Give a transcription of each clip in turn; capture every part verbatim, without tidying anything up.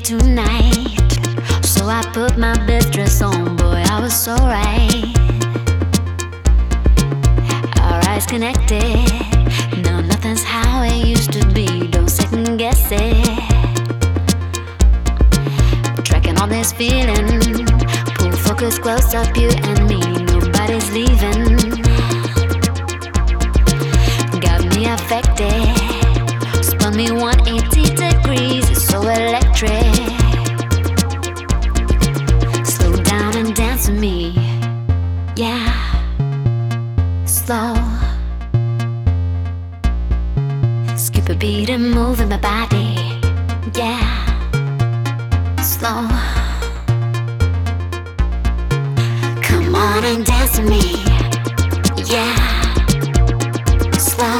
tonight. So I put my best dress on, boy, I was so right. Our eyes connected, no, nothing's how it used to be, don't second guess it. Tracking all this feeling, pull focus close up, you and me, nobody's leaving. Got me affected, spun me one eighty degrees, it's so electric. Slow down and dance with me, yeah, slow. Skip a beat and move in my body, yeah, slow. Come on and dance with me, yeah, slow.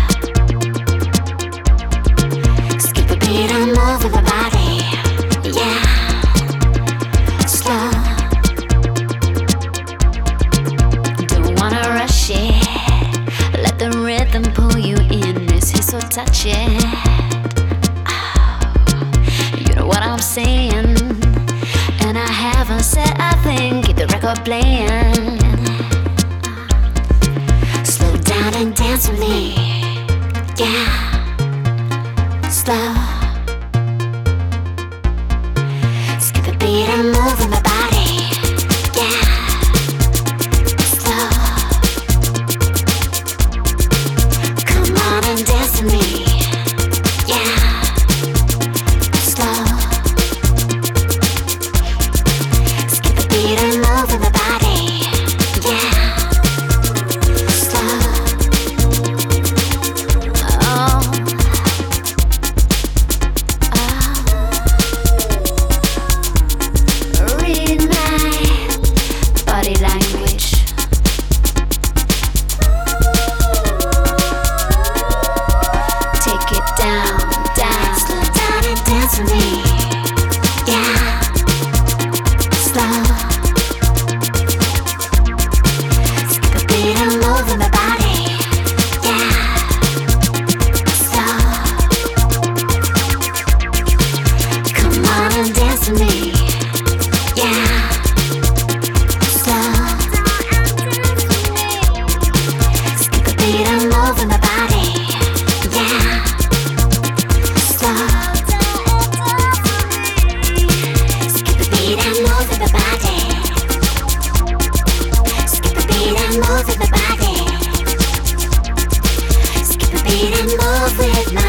Skip a beat and move in my body, yeah, slow. Don't wanna rush it, let the rhythm pull you in, this is so touching. Oh, you know what I'm saying, and I haven't said a thing, keep the record playing. Slow down and dance with me, yeah, slow. Skip a beat and move in my body, yeah, slow. Come on and dance with me, yeah, slow. Skip a beat and move in my body, yeah, slow. Oh, oh. Read my body language. Take it down, down. Slow down and dance with me, yeah, slow. Skip a beat and move in my body, yeah, slow. Come on and dance with me, yeah, slow. Skip a beat and move in my body, yeah, slow. Skip a beat and move in my body. Skip a beat and move in my body. Skip a beat and move with my